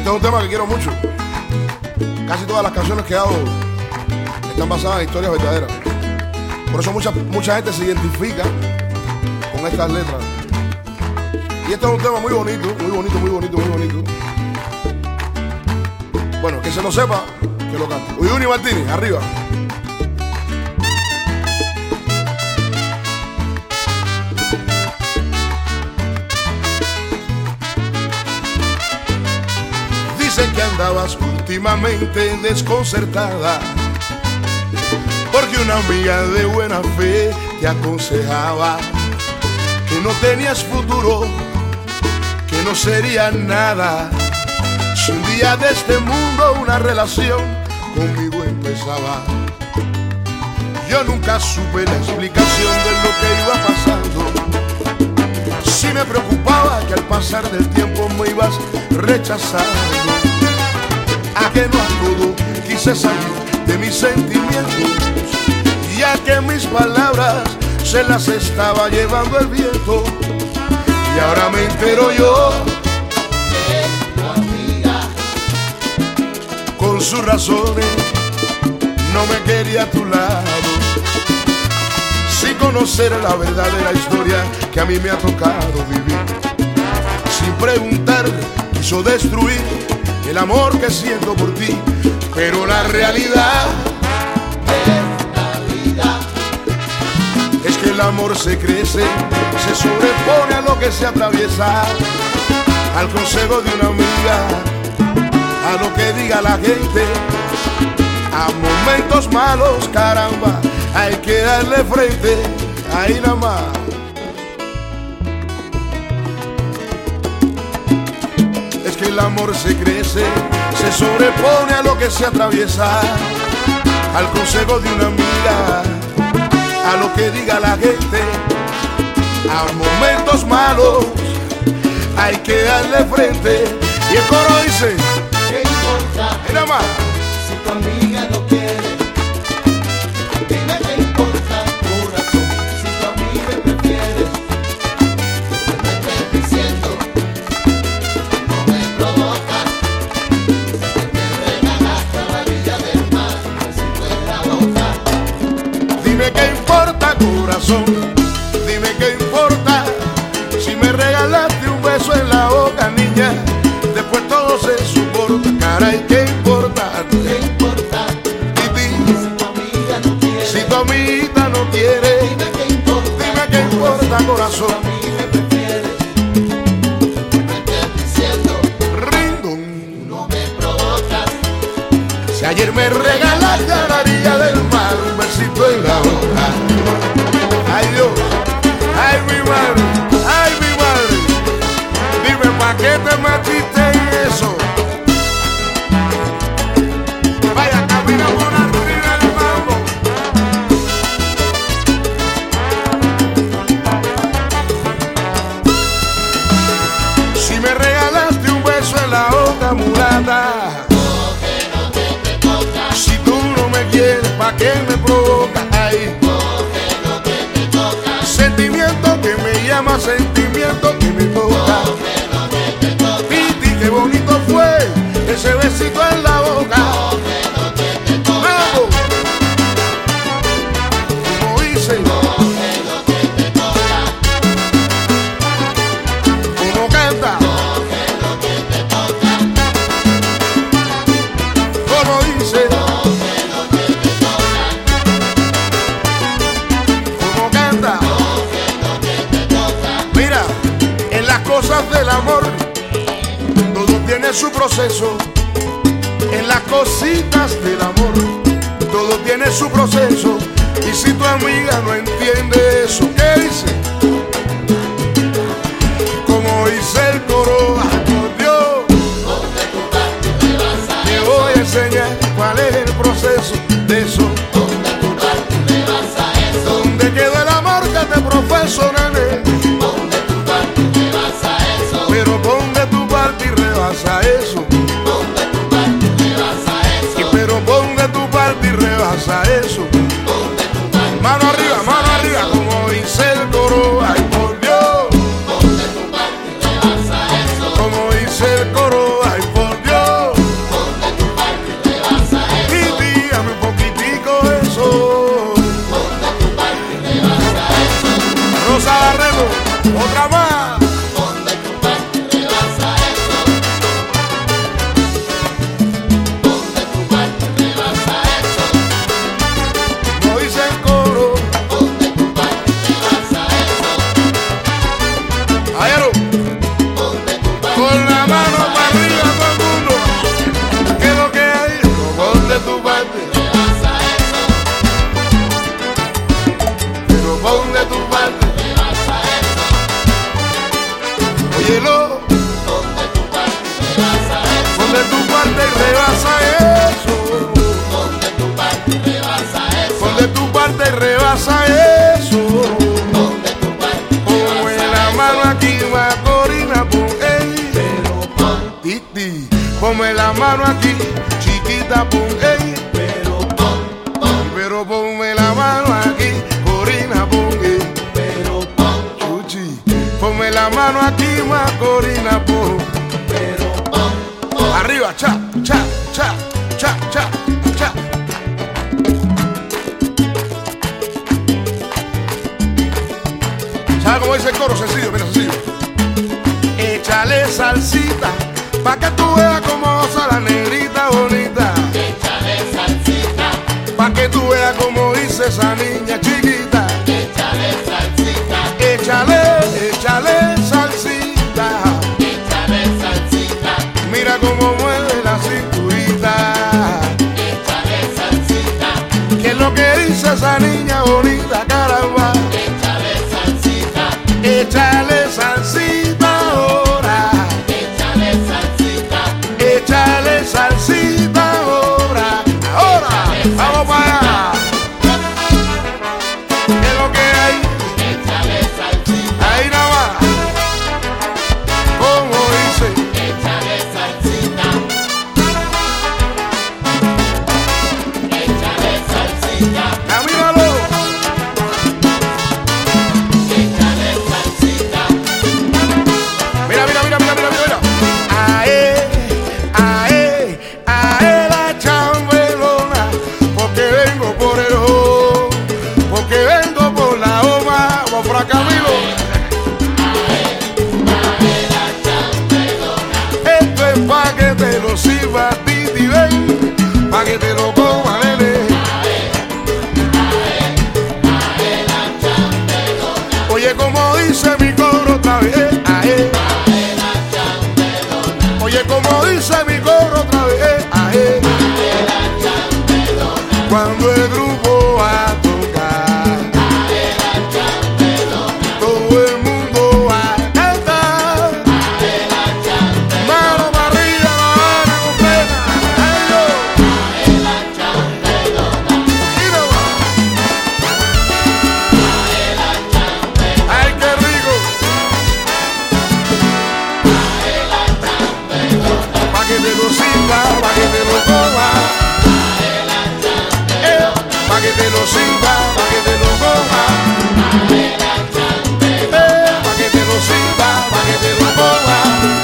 Este es un tema que quiero mucho. Casi todas las canciones que hago están basadas en historias verdaderas. Por eso mucha gente se identifica con estas letras. Y este es un tema muy bonito, muy bonito, muy bonito, muy bonito. Bueno, que se lo sepa, que lo cante. Uyuni Martínez, arriba. Dicen que andabas últimamente desconcertada, porque una amiga de buena fe te aconsejaba que no tenías futuro, que no sería nada si un día de este mundo una relación conmigo empezaba. Yo nunca supe la explicación de lo que iba pasando. Sí me preocupaba que al pasar del tiempo me ibas rechazando. A que no a todo quise salir de mis sentimientos, ya que mis palabras se las estaba llevando el viento. Y ahora me entero yo que tu amiga, con sus razones, no me quería a tu lado, sin conocer la verdadera historia que a mí me ha tocado vivir. Sin preguntar quiso destruir el amor que siento por ti, pero la realidad es que el amor se crece, se sobrepone a lo que se atraviesa, al consejo de una amiga, a lo que diga la gente, a momentos malos, caramba, hay que darle frente, ahí nada más. Es que el amor se crece, se sobrepone a lo que se atraviesa, al consejo de una amiga, a lo que diga la gente, a momentos malos hay que darle frente. Y el coro dice: ¿qué importa? Mira más. Si tu amiga no quiere, dime qué importa, corazón. Si tu amiga prefiere, no estés diciendo, no me provocas. Me regalaste a la orilla del mar, un besito en la boca. Dime qué importa, corazón, dime qué importa, si me regalaste un beso en la boca, niña, después todo se soporta, caray, qué importa. ¿Qué importa? Si tu amiga no quiere, Si tu amiguita no quiere, dime qué importa, dime qué importa, corazón. si tu amiga prefiere, no estés diciendo, Rindon. no me provocas. Si ayer me regalaste a la orilla del mar un besito en la boca. Ay Dios, ay mi madre, ay mi madre. Dime, ¿pa' qué te metiste en eso? Vaya, camina por arriba del mambo. Si me regalaste un beso en la boca, mulata. Si tú no me quieres, ¿pa' qué me provocas? Ay, sentimiento que me llama, sentimiento que me toca. Piti, qué bonito fue ese besito en la boca. Vamos, como dice, como canta, como dice, como canta. Mira, en las cosas del amor todo tiene su proceso. En las cositas del amor todo tiene su proceso. Y si tu amiga no entiende eso, ¿qué dice? Como dice el coro, por Dios, te voy a enseñar cuál es el proceso de eso. ¿Dónde quedó el amor que te profeso, nene? Pero pon de tu parte y rebasa eso. Y pero pon de tu parte y rebasa eso. Mano arriba, como dice el Otra más. Donde tu parte rebasa eso. Donde tu parte rebasa eso. No dice el coro. Donde tu parte rebasa eso. Ayero. Donde tu parte Con la mano para arriba todo el mundo. ¿Qué es lo que hay? Ponte tu parte. rebasa eso. Pero ponte tu parte. Rebasa eso. Óyelo. Donde tu parte rebasa eso. Ponte tu parte y rebasa eso. Donde tu parte rebasa eso. Ponte tu parte y rebasa eso. Donde tu parte Ponme la mano aquí, Macorina, pon ey. pero pon, Titi. Ponme la mano aquí, chiquita, pon ey. pero pon, Pero ponme la mano aquí, Corina, pon ey. pero pon, Chuchi. Ponme la mano aquí, Macorina, pon. pero pon. Arriba, cha, cha, cha, cha, cha, cha. ¿Sabes cómo dice el coro? Sencillo, mira, sencillo. Échale salsita, pa' que tú veas cómo goza la negrita bonita. Échale salsita, Pa' que tú veas cómo dice esa niña chiquita. échale salsita, Échale, échale salsita. échale salsita, Mira cómo mueve la cinturita. échale salsita, ¿Qué es lo que dice esa niña bonita, caramba? échale salsita, Échale salsita ahora. échale salsita, Échale salsita ahora. Ahora, vamos para allá. ¿Qué es lo que hay? échale salsita, Ahí nada más. Como dice, échale salsita, échale salsita, ah, míralo. échale salsita, Mira, mira, mira, mira, mira, mira. Ae, ae, ae la chambelona, porque vengo por el ojo, porque vengo por la oma, vamos por acá, Camilo. Esto es pa' que te lo sirva, Titi, ven, pa' que te lo coma, nene. Oye, como dice mi coro otra vez, ae. Oye, como dice mi coro otra vez, ae. Cuando el grupo va a tocar, todo el mundo va a cantar. Mano para arriba, la Habana completa. Ay, yo. Mira, va. Ay, qué rico. Pa' que te lo sirva, pa' que te lo coma. Pa' que te lo sirva, pa' que te lo coma. Pa' que te lo sirva, pa' que te lo coma.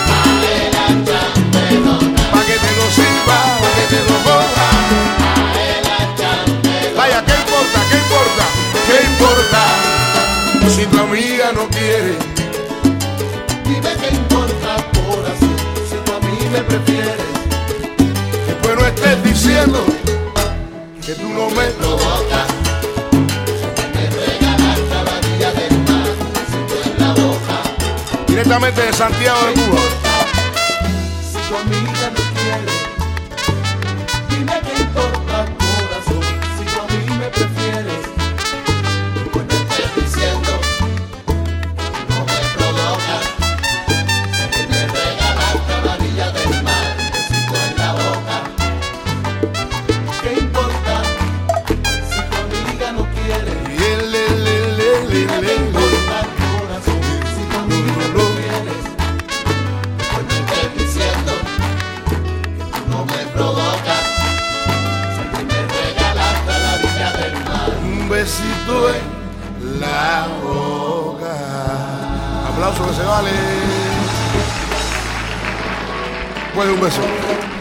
Pa' que te lo sirva, pa' que te lo coma. Vaya, ¿qué importa? ¿Qué importa? ¿Qué importa? Si tu amiga no quiere, Dime qué importa, corazón, si tú a mí me prefieres. después no estés diciendo que tú no me Provocas, me regalas cada día del mar, siento en la boca. directamente de Santiago de Cuba. Si tu amiga no quiere, dime qué importa, corazón, si tú a mí me prefieres. Pues no estés diciendo, no me provocas, que me regalas cada día del mar, besito en la boca. ¿Qué importa si tu amiga no quiere? Dime qué importa, corazón, si tú a mí me prefieres. Pues no estés diciendo que tú no me provocas, si me regalaste a la orilla del mar. Un besito en la boca. Aplauso que se vale. Pues un beso.